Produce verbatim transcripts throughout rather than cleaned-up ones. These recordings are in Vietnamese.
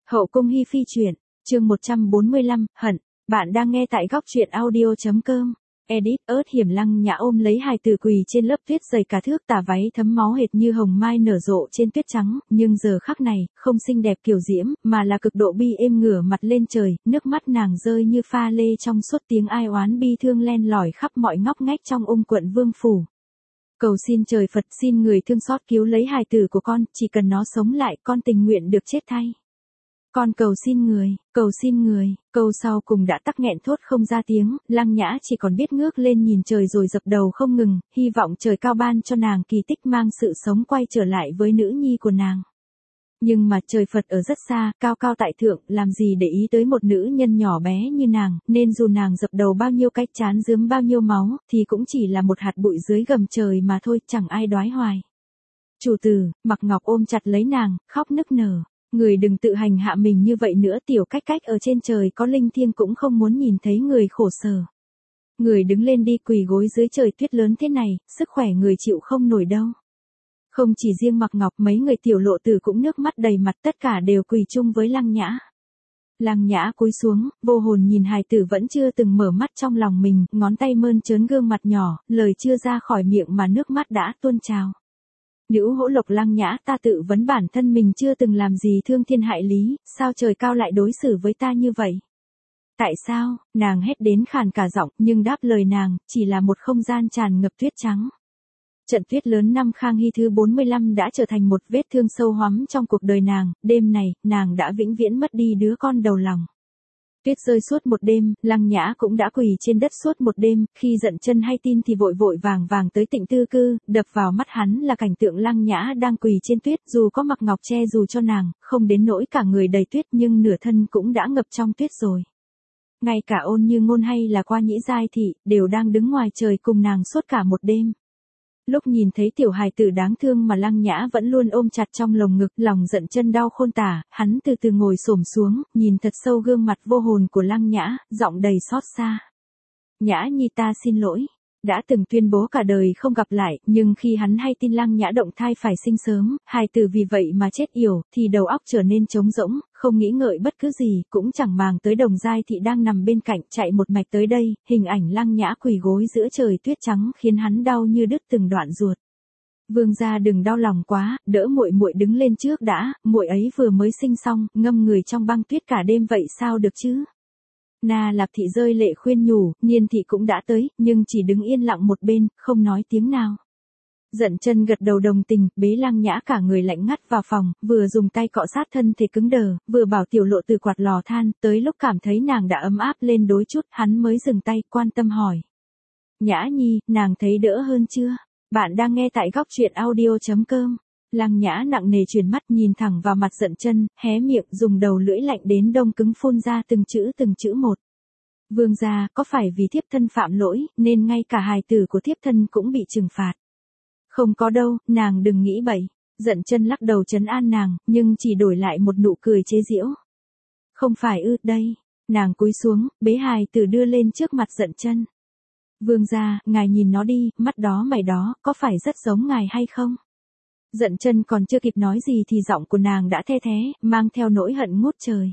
Hậu cung hi phi truyện, chương một trăm bốn mươi lăm, hận, bạn đang nghe tại góc truyện audio.com. Edit, ớt hiểm Lăng Nhã ôm lấy hài tử quỳ trên lớp tuyết dày cả thước, tà váy thấm máu hệt như hồng mai nở rộ trên tuyết trắng, nhưng giờ khắc này, không xinh đẹp kiều diễm, mà là cực độ bi êm, ngửa mặt lên trời, nước mắt nàng rơi như pha lê trong suốt, tiếng ai oán bi thương len lỏi khắp mọi ngóc ngách trong ung quận vương phủ. Cầu xin trời Phật, xin người thương xót cứu lấy hài tử của con, chỉ cần nó sống lại, con tình nguyện được chết thay. Con cầu xin người, cầu xin người, câu sau cùng đã tắc nghẹn thốt không ra tiếng, Lăng Nhã chỉ còn biết ngước lên nhìn trời rồi dập đầu không ngừng, hy vọng trời cao ban cho nàng kỳ tích, mang sự sống quay trở lại với nữ nhi của nàng. Nhưng mà trời Phật ở rất xa, cao cao tại thượng, làm gì để ý tới một nữ nhân nhỏ bé như nàng, nên dù nàng dập đầu bao nhiêu cách, chán rướm bao nhiêu máu, thì cũng chỉ là một hạt bụi dưới gầm trời mà thôi, chẳng ai đoái hoài. Chủ tử, Mặc Ngọc ôm chặt lấy nàng, khóc nức nở. Người đừng tự hành hạ mình như vậy nữa, tiểu cách cách ở trên trời có linh thiêng cũng không muốn nhìn thấy người khổ sở. Người đứng lên đi, quỳ gối dưới trời tuyết lớn thế này, sức khỏe người chịu không nổi đâu. Không chỉ riêng Mặc Ngọc, mấy người tiểu lộ tử cũng nước mắt đầy mặt, tất cả đều quỳ chung với Lăng Nhã. Lăng Nhã cúi xuống, vô hồn nhìn hài tử vẫn chưa từng mở mắt trong lòng mình, ngón tay mơn trớn gương mặt nhỏ, lời chưa ra khỏi miệng mà nước mắt đã tuôn trào. Nữ hỗ lộc Lăng Nhã, ta tự vấn bản thân mình chưa từng làm gì thương thiên hại lý, sao trời cao lại đối xử với ta như vậy? Tại sao? Nàng hét đến khàn cả giọng, nhưng đáp lời nàng, chỉ là một không gian tràn ngập tuyết trắng. Trận tuyết lớn năm Khang Hy thứ bốn mươi lăm đã trở thành một vết thương sâu hoắm trong cuộc đời nàng, đêm này, nàng đã vĩnh viễn mất đi đứa con đầu lòng. Tuyết rơi suốt một đêm, Lăng Nhã cũng đã quỳ trên đất suốt một đêm, khi Dận Chân hay tin thì vội vội vàng vàng tới Tịnh Tư Cư, đập vào mắt hắn là cảnh tượng Lăng Nhã đang quỳ trên tuyết, dù có Mặc Ngọc che dù cho nàng, không đến nỗi cả người đầy tuyết nhưng nửa thân cũng đã ngập trong tuyết rồi. Ngay cả Ôn Như Ngôn hay là Qua Nhĩ Giai Thị, đều đang đứng ngoài trời cùng nàng suốt cả một đêm. Lúc nhìn thấy tiểu hài tử đáng thương mà Lăng Nhã vẫn luôn ôm chặt trong lồng ngực, lòng Dận Chân đau khôn tả, hắn từ từ ngồi xổm xuống, nhìn thật sâu gương mặt vô hồn của Lăng Nhã, giọng đầy xót xa. Nhã nhi, ta xin lỗi. Đã từng tuyên bố cả đời không gặp lại, nhưng khi hắn hay tin Lăng Nhã động thai phải sinh sớm, hài tử vì vậy mà chết yểu, thì đầu óc trở nên trống rỗng, không nghĩ ngợi bất cứ gì, cũng chẳng màng tới Đồng Giai Thị đang nằm bên cạnh, chạy một mạch tới đây, hình ảnh Lăng Nhã quỳ gối giữa trời tuyết trắng khiến hắn đau như đứt từng đoạn ruột. Vương gia đừng đau lòng quá, đỡ muội muội đứng lên trước đã, muội ấy vừa mới sinh xong, ngâm người trong băng tuyết cả đêm vậy sao được chứ? Na Lạp Thị rơi lệ khuyên nhủ, Niên Thị cũng đã tới, nhưng chỉ đứng yên lặng một bên, không nói tiếng nào. Dận Chân gật đầu đồng tình, bế Lăng Nhã cả người lạnh ngắt vào phòng, vừa dùng tay cọ sát thân thể cứng đờ, vừa bảo tiểu lộ từ quạt lò than, tới lúc cảm thấy nàng đã ấm áp lên đôi chút, hắn mới dừng tay, quan tâm hỏi. Nhã nhi, nàng thấy đỡ hơn chưa? Bạn đang nghe tại góc truyện audio.com. Lăng Nhã nặng nề chuyển mắt nhìn thẳng vào mặt Dận Chân, hé miệng dùng đầu lưỡi lạnh đến đông cứng phun ra từng chữ từng chữ một. Vương gia, có phải vì thiếp thân phạm lỗi, nên ngay cả hài tử của thiếp thân cũng bị trừng phạt? Không có đâu, nàng đừng nghĩ bậy. Dận Chân lắc đầu trấn an nàng, nhưng chỉ đổi lại một nụ cười chế giễu. Không phải ư, đây. Nàng cúi xuống, bế hài tử đưa lên trước mặt Dận Chân. Vương gia, ngài nhìn nó đi, mắt đó mày đó, có phải rất giống ngài hay không? Dận Chân còn chưa kịp nói gì thì giọng của nàng đã the thé, mang theo nỗi hận ngút trời.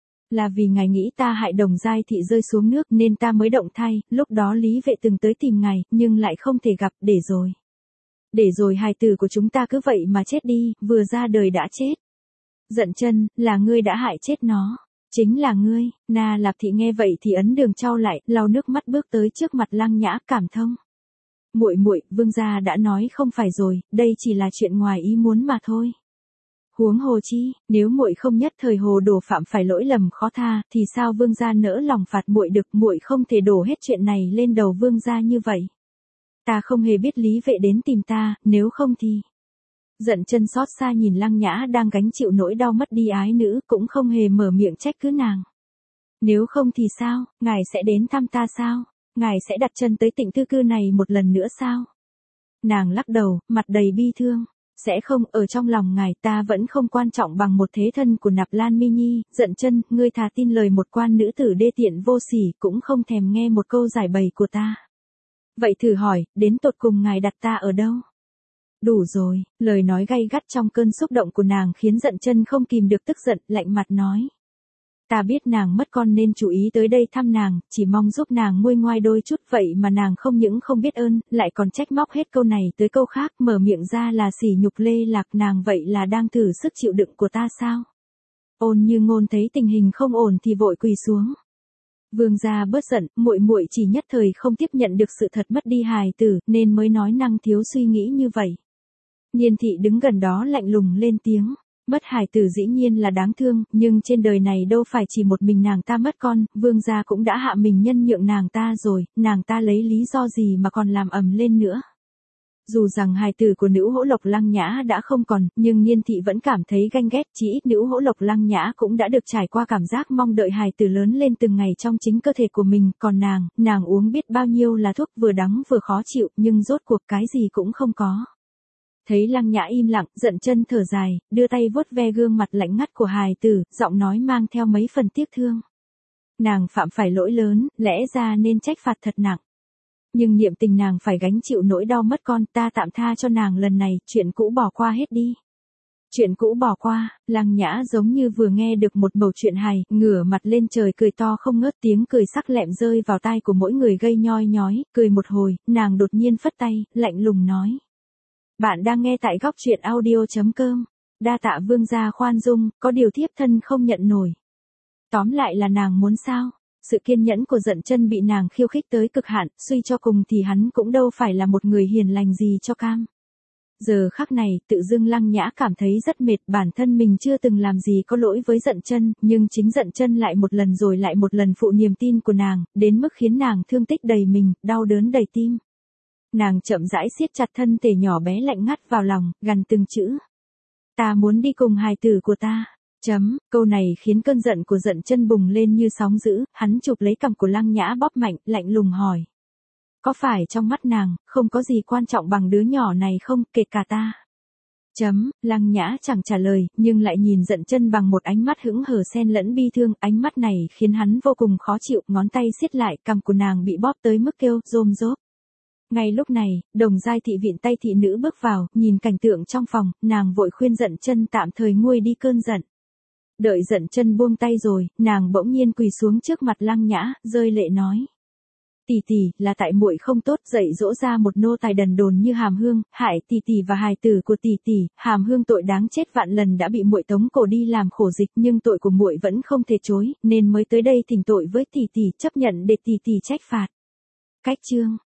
Là vì ngài nghĩ ta hại Đồng Giai Thị rơi xuống nước nên ta mới động thai, lúc đó Lý Vệ từng tới tìm ngài, nhưng lại không thể gặp, để rồi. Để rồi hài tử của chúng ta cứ vậy mà chết đi, vừa ra đời đã chết. Dận Chân, là ngươi đã hại chết nó. Chính là ngươi. Na Lạp Thị nghe vậy thì ấn đường trao lại, lau nước mắt bước tới trước mặt Lăng Nhã, cảm thông. Muội muội, vương gia đã nói không phải rồi, đây chỉ là chuyện ngoài ý muốn mà thôi. Huống hồ chi, nếu muội không nhất thời hồ đồ phạm phải lỗi lầm khó tha, thì sao vương gia nỡ lòng phạt muội được, muội không thể đổ hết chuyện này lên đầu vương gia như vậy. Ta không hề biết Lý Vệ đến tìm ta, nếu không thì. Dận Chân xót xa nhìn Lăng Nhã đang gánh chịu nỗi đau mất đi ái nữ, cũng không hề mở miệng trách cứ nàng. Nếu không thì sao, ngài sẽ đến thăm ta sao? Ngài sẽ đặt chân tới Tịnh Tư Cư này một lần nữa sao? Nàng lắc đầu, mặt đầy bi thương. Sẽ không, ở trong lòng ngài ta vẫn không quan trọng bằng một thế thân của Nạp Lan Mi Nhi. Dận Chân, ngươi thà tin lời một quan nữ tử đê tiện vô sỉ, cũng không thèm nghe một câu giải bày của ta. Vậy thử hỏi, đến tột cùng ngài đặt ta ở đâu? Đủ rồi, lời nói gay gắt trong cơn xúc động của nàng khiến Dận Chân không kìm được tức giận, lạnh mặt nói. Ta biết nàng mất con nên chú ý tới đây thăm nàng, chỉ mong giúp nàng nguôi ngoai đôi chút, vậy mà nàng không những không biết ơn, lại còn trách móc hết câu này tới câu khác, mở miệng ra là sỉ nhục lê lạc nàng, vậy là đang thử sức chịu đựng của ta sao? Ôn Như Ngôn thấy tình hình không ổn thì vội quỳ xuống. Vương gia bớt giận, muội muội chỉ nhất thời không tiếp nhận được sự thật mất đi hài tử, nên mới nói năng thiếu suy nghĩ như vậy. Niên thị đứng gần đó lạnh lùng lên tiếng. Mất hài tử dĩ nhiên là đáng thương, nhưng trên đời này đâu phải chỉ một mình nàng ta mất con, vương gia cũng đã hạ mình nhân nhượng nàng ta rồi, nàng ta lấy lý do gì mà còn làm ầm lên nữa. Dù rằng hài tử của nữ hỗ Lộc Lăng Nhã đã không còn, nhưng Niên thị vẫn cảm thấy ganh ghét, chỉ ít nữ hỗ Lộc Lăng Nhã cũng đã được trải qua cảm giác mong đợi hài tử lớn lên từng ngày trong chính cơ thể của mình, còn nàng, nàng uống biết bao nhiêu là thuốc vừa đắng vừa khó chịu, nhưng rốt cuộc cái gì cũng không có. Thấy Lăng Nhã im lặng, Dận Chân thở dài, đưa tay vuốt ve gương mặt lạnh ngắt của hài tử, giọng nói mang theo mấy phần tiếc thương. Nàng phạm phải lỗi lớn, lẽ ra nên trách phạt thật nặng. Nhưng niệm tình nàng phải gánh chịu nỗi đau mất con, ta tạm tha cho nàng lần này, chuyện cũ bỏ qua hết đi. Chuyện cũ bỏ qua, Lăng Nhã giống như vừa nghe được một mẩu chuyện hài, ngửa mặt lên trời cười to không ngớt, tiếng cười sắc lẹm rơi vào tai của mỗi người gây nhoi nhói, cười một hồi, nàng đột nhiên phất tay, lạnh lùng nói. Bạn đang nghe tại góc truyện audio chấm com. Đa tạ vương gia khoan dung, có điều thiếp thân không nhận nổi. Tóm lại là nàng muốn sao? Sự kiên nhẫn của Dận Chân bị nàng khiêu khích tới cực hạn, suy cho cùng thì hắn cũng đâu phải là một người hiền lành gì cho cam. Giờ khắc này, tự dưng Lăng Nhã cảm thấy rất mệt, bản thân mình chưa từng làm gì có lỗi với Dận Chân, nhưng chính Dận Chân lại một lần rồi lại một lần phụ niềm tin của nàng, đến mức khiến nàng thương tích đầy mình, đau đớn đầy tim. Nàng chậm rãi siết chặt thân thể nhỏ bé lạnh ngắt vào lòng, gằn từng chữ. Ta muốn đi cùng hài tử của ta. Chấm, câu này khiến cơn giận của Dận Chân bùng lên như sóng dữ, hắn chụp lấy cằm của Lăng Nhã bóp mạnh, lạnh lùng hỏi. Có phải trong mắt nàng, không có gì quan trọng bằng đứa nhỏ này không, kể cả ta? Chấm, Lăng Nhã chẳng trả lời, nhưng lại nhìn Dận Chân bằng một ánh mắt hững hờ xen lẫn bi thương, ánh mắt này khiến hắn vô cùng khó chịu, ngón tay siết lại, cằm của nàng bị bóp tới mức kêu, rôm rốp. Ngay lúc này, Đồng Giai thị vịn tay thị nữ bước vào, nhìn cảnh tượng trong phòng, nàng vội khuyên Dận Chân tạm thời nguôi đi cơn giận. Đợi Dận Chân buông tay rồi, nàng bỗng nhiên quỳ xuống trước mặt Lăng Nhã, rơi lệ nói. Tỷ tỷ, là tại muội không tốt, dạy dỗ ra một nô tài đần đồn như Hàm Hương, hại tỷ tỷ và hài tử của tỷ tỷ, Hàm Hương tội đáng chết vạn lần đã bị muội tống cổ đi làm khổ dịch, nhưng tội của muội vẫn không thể chối, nên mới tới đây thỉnh tội với tỷ tỷ, chấp nhận để tỷ tỷ trách phạt. Cách chương